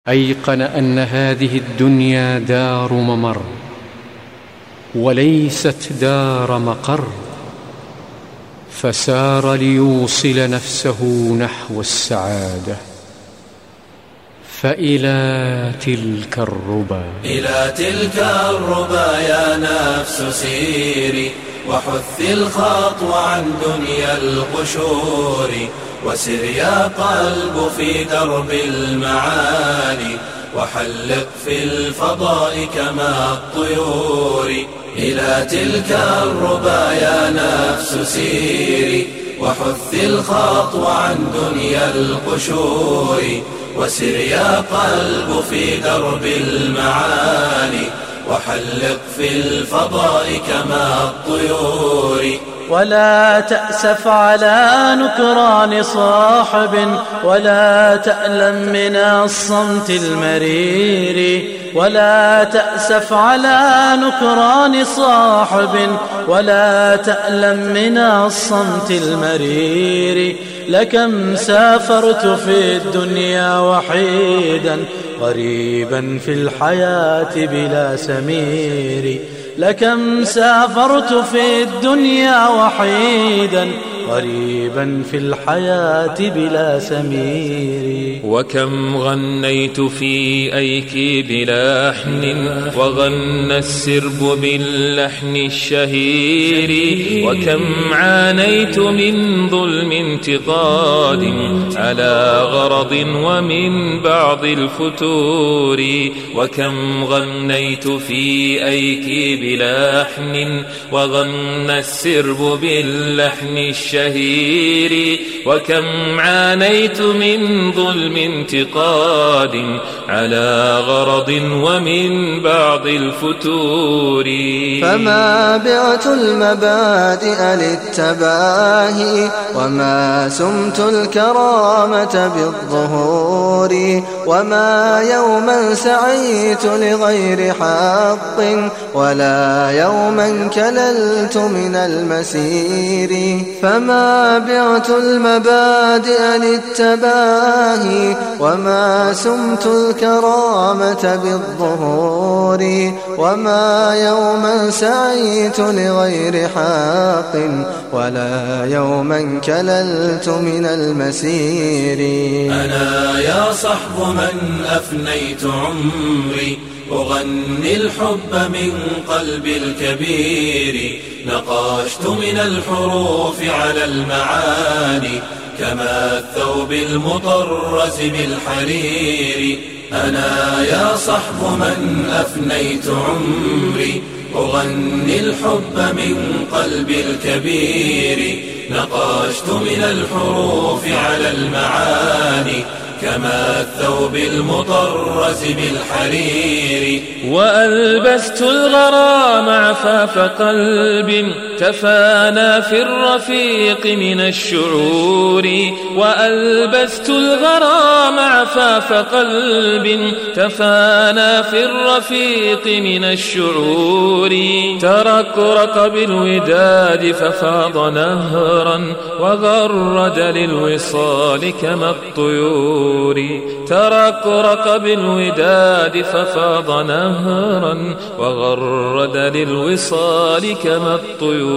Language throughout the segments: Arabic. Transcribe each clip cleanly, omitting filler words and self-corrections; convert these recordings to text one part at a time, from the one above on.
أيقن أن هذه الدنيا دار ممر وليست دار مقر، فسار ليوصل نفسه نحو السعادة. فإلى تلك الربا، إلى تلك الربا يا نفس سيري، وحث الخطو عن دنيا القشور، وسر يا قلب في درب المعاني، وحلق في الفضاء كما الطيور. إلى تلك الربا يا نفس سيري، وحث الخطو عن دنيا القشور، وسر يا قلب في درب المعاني، وحلق في الفضاء كما الطيور. ولا تأسف على نكران صاحب، ولا تألم من الصمت المرير، ولا تأسف على نكران صاحب، ولا تألم من الصمت المرير. لكم سافرت في الدنيا وحيدا، غريبا في الحياة بلا سمير. لكم سافرت في الدنيا وحيدا، غريبا في الحياة بلا سمير. وكم غنيت في أيكي بلحن، وغنى السرب باللحن الشهير. وكم عانيت من ظلم انتقاد على غرض ومن بعض الفتور. وكم غنيت في أيكي بلحن، وغنى السرب باللحن الشهير. وكم عانيت من ظلم انتقاد على غرض ومن بعض الفتور. فما بعت المبادئ للتباهي، وما سمت الكرامة بالظهور، وما يوما سعيت لغير حق، ولا يوما كللت من المسير. فما بعت المبادئ للتباهي، وما سمت الكرامة بالظهور، وما يوما سعيت لغير حق، ولا يوما كللت من المسير. أنا يا صحب من أفنيت عمري، أغني الحب من قلب الكبير. نقشت من الحروف على المعاني، كما الثوب المطرز بالحرير. أنا يا صحب من أفنيت عمري، أغني الحب من قلب الكبير. نقشت من الحروف على المعاني، كما الثوب المطرز بالحرير. وألبست الغرام عفاف قلب، تفانى في الرفيق من الشعور. وألبست الغرام عفاف قلب، تفانى في الرفيق من الشعور. تركرك بالوداد ففاض نهرا، وغرد للوصال كما الطيور. تركرك بالوداد ففاض نهرا، وغرد للوصال كما الطيور.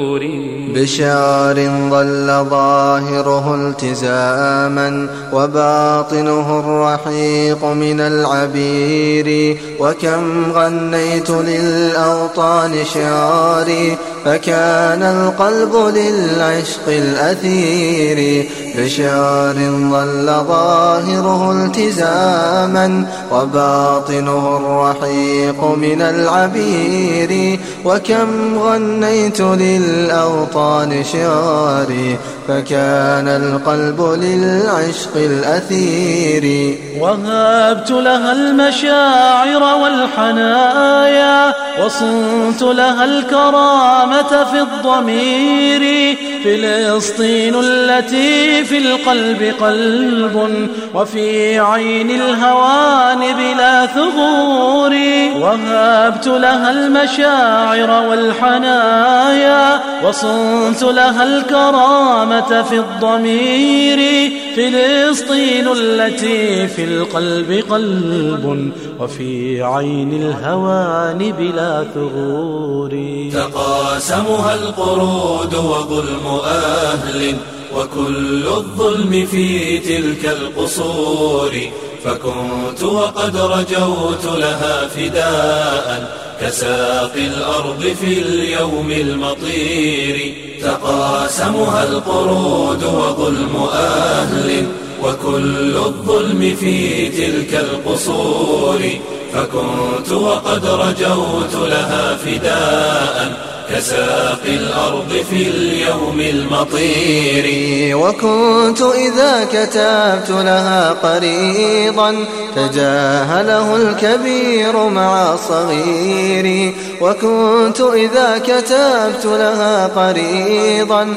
بشعر ظل ظاهره التزاما، وباطنه الرحيق من العبير. وكم غنيت للأوطان شعاري، فكان القلب للعشق الأثير. بشعر ظل ظاهره التزاما، وباطنه الرحيق من العبير. وكم غنيت للأوطان شعاري، فكان القلب للعشق الأثير. وهبت لها المشاعر والحنايا، وصنت لها الكرامة في الضمير. فلسطين التي في القلب قلب وفي عين الهوان بلا ثغور، وهبت لها المشاعر والحنايا وصنت لها الكرامة في الضمير. فلسطين التي في القلب قلب وفي عين الهوان بلا ثغور. تقاسمها القرود وظلم أهل وكل الظلم في تلك القصور، فكنت وقد رجوت لها فداء كساقي الأرض في اليوم المطير. تقاسمها القرود وظلم أهل وكل الظلم في تلك القصور، فكنت وقد رجوت لها فداء كساقي الأرض في اليوم المطير. وكنت إذا كتبت لها قريضا تجاهله الكبير مع صغيري، وكنت إذا كتبت لها قريضا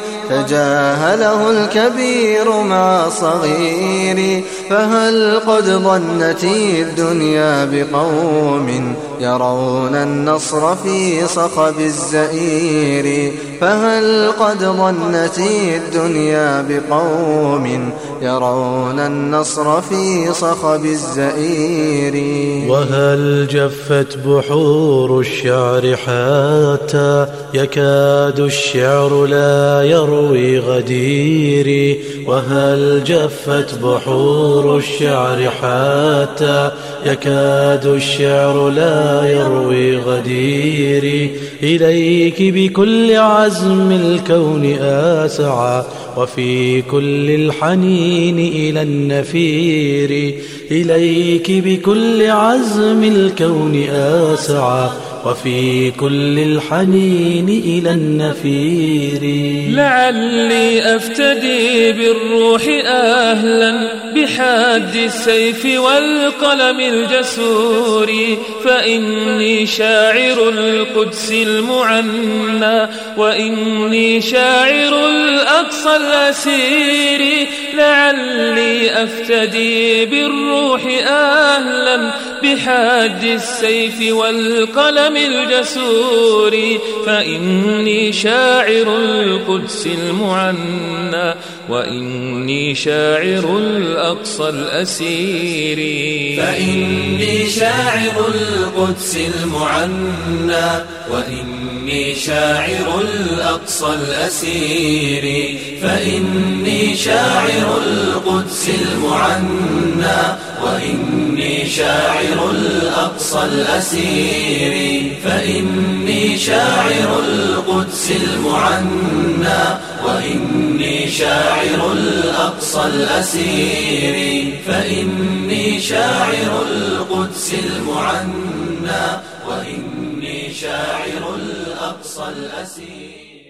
تجاهله الكبير مع صغيري. فهل قد ظنت الدنيا بقوم يرون النصر في صخب الزئير؟ فهل قد ظنت الدنيا بقوم يرون النصر في صخب الزئير؟ وهل جفت بحور الشعر حتى يكاد الشعر لا يروي غديري؟ وهل جفت بحور الشعر حتى يكاد الشعر لا يروي غديري؟ إليك بكل عزم الكون أسعى وفي كل الحنين إلى النفير. إليك بكل عزم الكون أسعى وفي كل الحنين إلى النفير. لعلي أفتدي بالروح أهلا بحد السيف والقلم الجسور، فإني شاعر القدس المعنى وإني شاعر الأقصى الأسير. لعلي أفتدي بالروح أهلا بحد السيف والقلم الجسور، فإني شاعر القدس المعنى وإني شاعر الأقصى الأسير. فإني شاعر القدس المعنى وإني شاعر الأقصى الأسير. فإني شاعر القدس المعنى وإني شاعر الأقصى الأسير. فإني شاعر القدس المعنى وإني شاعر الأقصى الأسير. فإني شاعر القدس المعنى وإني شاعر الأقصى الأسير.